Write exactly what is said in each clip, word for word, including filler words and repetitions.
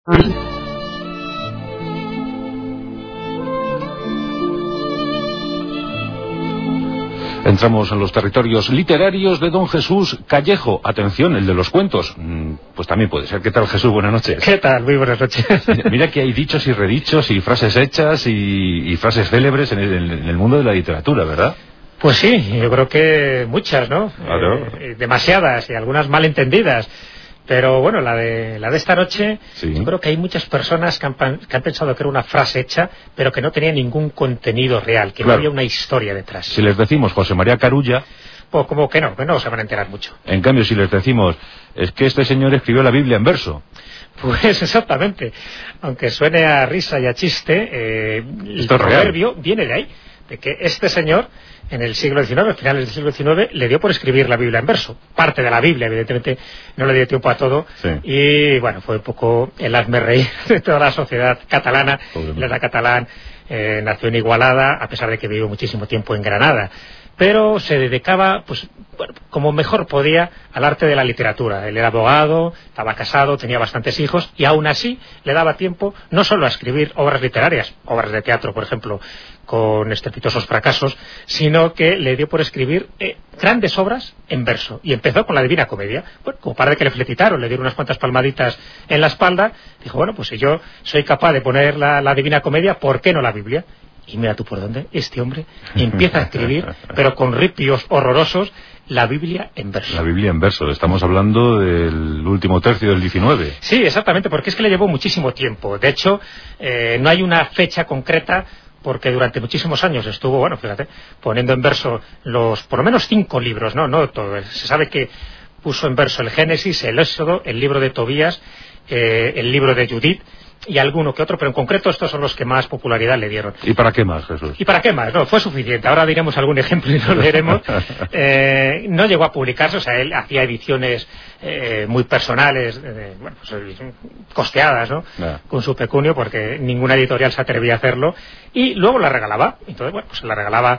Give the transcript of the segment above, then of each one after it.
Entramos en los territorios literarios de don Jesús Callejo. Atención, el de los cuentos. Pues también puede ser. ¿Qué tal, Jesús? Buenas noches. ¿Qué tal? Muy buenas noches. Mira, mira que hay dichos y redichos y frases hechas y, y frases célebres en el, en el mundo de la literatura, ¿verdad? Pues sí, yo creo que muchas, ¿no? Claro. Eh, demasiadas y algunas malentendidas. Pero bueno, la de la de esta noche, sí. Yo creo que hay muchas personas que han, que han pensado que era una frase hecha, pero que no tenía ningún contenido real, que claro. No había una historia detrás. Si les decimos José María Carulla... Pues como que no, que no se van a enterar mucho. En cambio, si les decimos, es que este señor escribió la Biblia en verso... Pues exactamente. Aunque suene a risa y a chiste, eh, el Esto proverbio viene de ahí, de que este señor... en el siglo diecinueve, a finales del siglo diecinueve, le dio por escribir la Biblia en verso. Parte de la Biblia, evidentemente, no le dio tiempo a todo. Sí. Y, bueno, fue un poco el hazmerreír de toda la sociedad catalana. Él era catalán, eh, nació en Igualada, a pesar de que vivió muchísimo tiempo en Granada. Pero se dedicaba, pues, bueno, como mejor podía, al arte de la literatura. Él era abogado, estaba casado, tenía bastantes hijos, y aún así le daba tiempo no solo a escribir obras literarias, obras de teatro, por ejemplo, con estrepitosos fracasos, sino que le dio por escribir eh, grandes obras en verso. Y empezó con la Divina Comedia. Bueno, como para que le felicitaron, le dieron unas cuantas palmaditas en la espalda, dijo, bueno, pues si yo soy capaz de poner la, la Divina Comedia, ¿por qué no la Biblia? Y mira tú por dónde, este hombre empieza a escribir, pero con ripios horrorosos, la Biblia en verso. La Biblia en verso, estamos hablando del último tercio del diecinueve. Sí, exactamente, porque es que le llevó muchísimo tiempo. De hecho, eh, no hay una fecha concreta, porque durante muchísimos años estuvo, bueno, fíjate, poniendo en verso los, por lo menos cinco libros, ¿no? No todo. Se sabe que puso en verso el Génesis, el Éxodo, el libro de Tobías, eh, el libro de Judith, y alguno que otro, pero en concreto estos son los que más popularidad le dieron. ¿Y para qué más, Jesús? ¿Y para qué más? No, fue suficiente. Ahora diremos algún ejemplo y lo leeremos. Eh, no llegó a publicarse, o sea, él hacía ediciones eh, muy personales, eh, bueno, pues, costeadas, ¿no? Nah. Con su pecunio, porque ninguna editorial se atrevía a hacerlo, y luego la regalaba. Entonces, bueno, pues la regalaba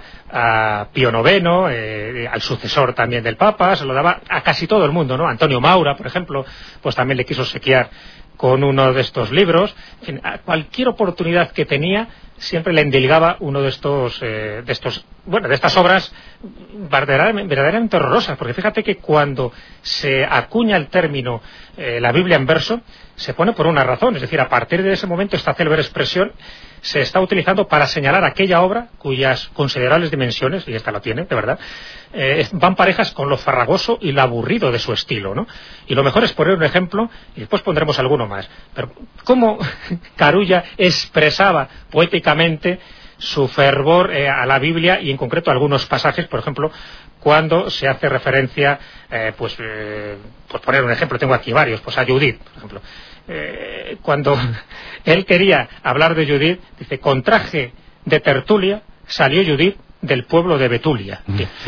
a Pío noveno, eh, al sucesor también del Papa, se lo daba a casi todo el mundo, ¿no? Antonio Maura, por ejemplo, pues también le quiso obsequiar con uno de estos libros. En fin, a cualquier oportunidad que tenía siempre le endilgaba uno de estos eh, de estos bueno de estas obras verdaderamente, verdaderamente horrorosas, porque fíjate que cuando se acuña el término eh, la Biblia en verso, se pone por una razón, es decir, a partir de ese momento esta célebre expresión se está utilizando para señalar aquella obra cuyas considerables dimensiones, y esta lo tiene, de verdad, eh, van parejas con lo farragoso y lo aburrido de su estilo, ¿no? Y lo mejor es poner un ejemplo, y después pondremos alguno más. Pero cómo Carulla expresaba poéticamente su fervor eh, a la Biblia, y en concreto algunos pasajes, por ejemplo, cuando se hace referencia, eh, pues, eh, pues poner un ejemplo, tengo aquí varios, pues a Judith, por ejemplo. Eh, cuando él quería hablar de Judith, dice, con traje de tertulia salió Judith del pueblo de Betulia.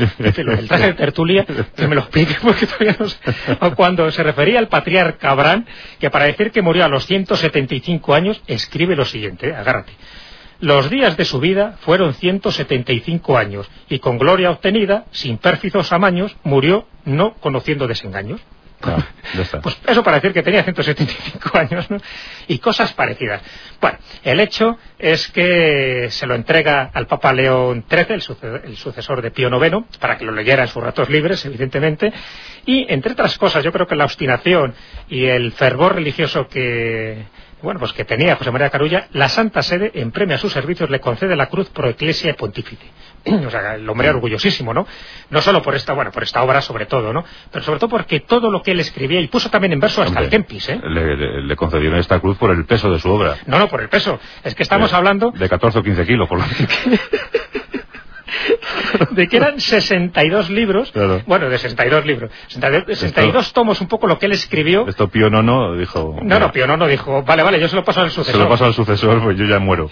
El traje de tertulia, que me lo explique porque todavía no sé. O cuando se refería al patriarca Abraham, que para decir que murió a los ciento setenta y cinco años, escribe lo siguiente, eh, agárrate. Los días de su vida fueron ciento setenta y cinco años, y con gloria obtenida, sin pérfidos amaños, murió no conociendo desengaños. No, ya está. Pues eso para decir que tenía ciento setenta y cinco años, ¿no? Y cosas parecidas. Bueno, el hecho es que se lo entrega al Papa León trece, el, suce el sucesor de Pío noveno, para que lo leyera en sus ratos libres, evidentemente, y entre otras cosas, yo creo que la obstinación y el fervor religioso que... bueno, pues que tenía José María Carulla, la Santa Sede, en premio a sus servicios, le concede la Cruz Pro Ecclesiae Pontifice. O sea, el hombre orgullosísimo, ¿no? No solo por esta, bueno, por esta obra sobre todo, ¿no? Pero sobre todo porque todo lo que él escribía, y puso también en verso hasta hombre, el Kempis, ¿eh? Le, le, le concedieron esta cruz por el peso de su obra. No, no, por el peso. Es que estamos de, hablando... De catorce o quince kilos, por lo menos. De que eran sesenta y dos libros, claro. Bueno, de sesenta y dos libros, sesenta y dos esto, tomos, un poco lo que él escribió. Esto Pío nono dijo... No, no, Pío nono dijo, vale, vale, yo se lo paso al sucesor. Se lo paso al sucesor, pues yo ya muero.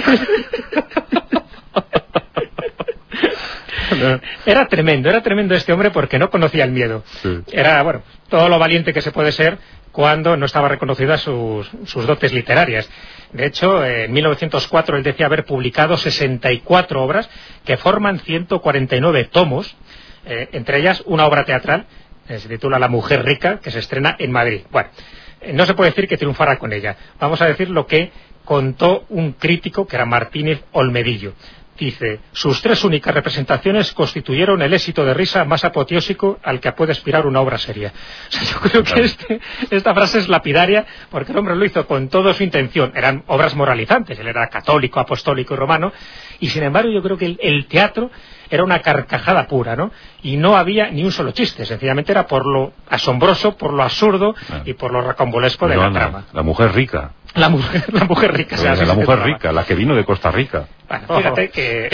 Era tremendo, era tremendo este hombre porque no conocía el miedo. Sí. Era, bueno, todo lo valiente que se puede ser cuando no estaba reconocidas sus, sus dotes literarias. De hecho, en mil novecientos cuatro él decía haber publicado sesenta y cuatro obras que forman ciento cuarenta y nueve tomos, eh, entre ellas una obra teatral, eh, se titula La mujer rica, que se estrena en Madrid. Bueno, no se puede decir que triunfara con ella. Vamos a decir lo que contó un crítico, que era Martínez Olmedillo. Dice, sus tres únicas representaciones constituyeron el éxito de risa más apoteósico al que puede aspirar una obra seria. O sea, yo creo que este, esta frase es lapidaria, porque el hombre lo hizo con toda su intención. Eran obras moralizantes, él era católico, apostólico y romano, y sin embargo yo creo que el, el teatro era una carcajada pura, ¿no? Y no había ni un solo chiste, sencillamente era por lo asombroso, por lo absurdo ah. y por lo rocambolesco de la, la trama. La mujer rica. La mujer, la mujer rica. O sea, la mujer rica, la que vino de Costa Rica. Bueno, fíjate oh. que...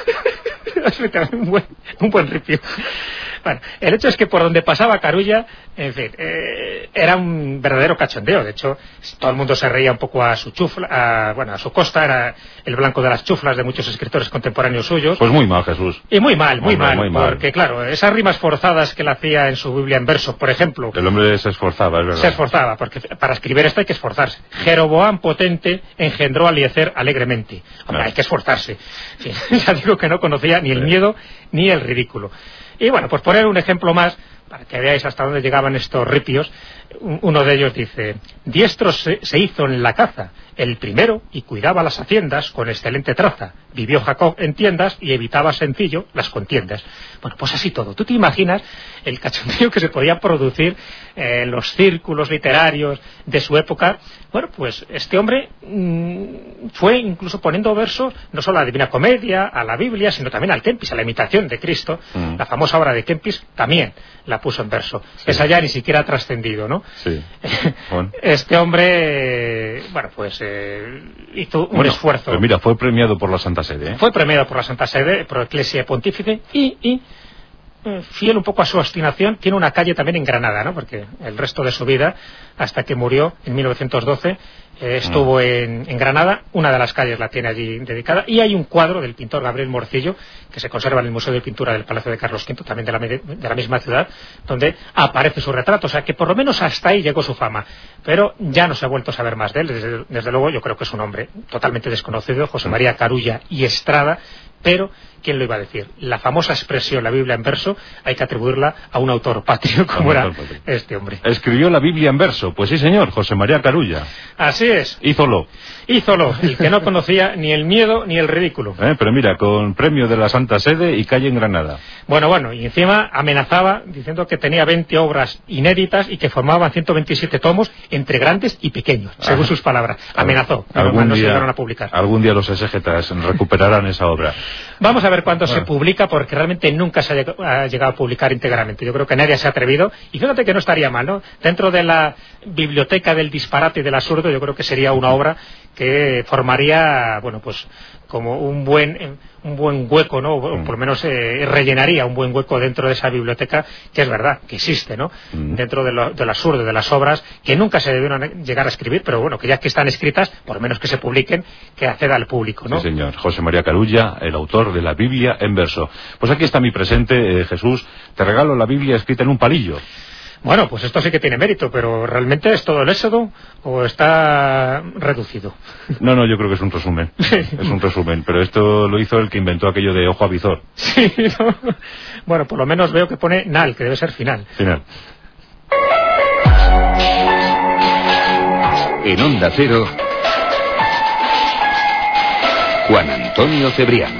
un buen, un buen ripio. Bueno, el hecho es que por donde pasaba Carulla, en fin, eh, era un verdadero cachondeo. De hecho, todo el mundo se reía un poco a su chufla, a, bueno, a su costa, era el blanco de las chuflas de muchos escritores contemporáneos suyos. Pues muy mal, Jesús. Y muy mal, muy, Hombre, mal, muy mal, porque claro, esas rimas forzadas que él hacía en su Biblia en verso, por ejemplo... El hombre se esforzaba, es verdad. Se esforzaba, porque para escribir esto hay que esforzarse. Jeroboam potente engendró a Eliezer alegremente. Hombre, no. hay que esforzarse. Sí, ya digo que no conocía ni el miedo ni el ridículo. Y bueno, pues poner un ejemplo más, para que veáis hasta dónde llegaban estos ripios. Uno de ellos dice, diestro se, se hizo en la caza, el primero, y cuidaba las haciendas con excelente traza. Vivió Jacob en tiendas y evitaba sencillo las contiendas. Bueno, pues así todo. ¿Tú te imaginas el cachondeo que se podía producir en eh, los círculos literarios de su época? Bueno, pues este hombre mmm, fue incluso poniendo versos no solo a la Divina Comedia, a la Biblia, sino también al Kempis, a la imitación de Cristo. Mm. La famosa obra de Kempis también la puso en verso. Sí. Esa ya ni siquiera ha trascendido, ¿no? Sí. Bueno. Este hombre, bueno, pues eh, hizo un bueno, esfuerzo. Pero mira, fue premiado por la Santa Sede, ¿eh? Fue premiado por la Santa Sede, por la Eclesia Pontífice, y... y fiel un poco a su obstinación, tiene una calle también en Granada, ¿no? Porque el resto de su vida, hasta que murió en mil novecientos doce, eh, estuvo mm. en, en Granada. Una de las calles la tiene allí dedicada, y hay un cuadro del pintor Gabriel Morcillo que se conserva en el Museo de Pintura del Palacio de Carlos quinto, también de la, de la misma ciudad, donde aparece su retrato. O sea que por lo menos hasta ahí llegó su fama, pero ya no se ha vuelto a saber más de él. Desde, desde luego yo creo que es un hombre totalmente desconocido, José María Carulla y Estrada. Pero, ¿quién lo iba a decir? La famosa expresión, la Biblia en verso, hay que atribuirla a un autor patrio como era este hombre. Escribió la Biblia en verso, pues sí señor, José María Carulla. Así es. Hízolo. Hízolo, el que no conocía ni el miedo ni el ridículo. Eh, pero mira, con premio de la Santa Sede y calle en Granada. Bueno, bueno, y encima amenazaba diciendo que tenía veinte obras inéditas y que formaban ciento veintisiete tomos entre grandes y pequeños, ah, según sus palabras. Amenazó, pero no se llegaron a publicar. Algún día los exégetas recuperarán esa obra. Vamos a ver cuándo bueno. se publica, porque realmente nunca se ha llegado a publicar íntegramente. Yo creo que nadie se ha atrevido, y fíjate que no estaría mal, ¿no? Dentro de la biblioteca del disparate y del absurdo, yo creo que sería una obra que formaría, bueno, pues como un buen un buen hueco, ¿no? O por lo menos eh, rellenaría un buen hueco dentro de esa biblioteca, que es verdad, que existe, ¿no? Mm. Dentro de lo, del absurdo, de las obras que nunca se debieron llegar a escribir, pero bueno, que ya que están escritas, por lo menos que se publiquen, que acceda al público, ¿no? Sí, señor. José María Carulla, el autor de la Biblia en verso. Pues aquí está mi presente, eh, Jesús. Te regalo la Biblia escrita en un palillo. Bueno, pues esto sí que tiene mérito, pero ¿realmente es todo el éxodo o está reducido? No, no, yo creo que es un resumen. Es un resumen, pero esto lo hizo el que inventó aquello de ojo a visor. Sí, ¿no? Bueno, por lo menos veo que pone nal, que debe ser final. Final. En Onda Cero, Juan Antonio Cebrián.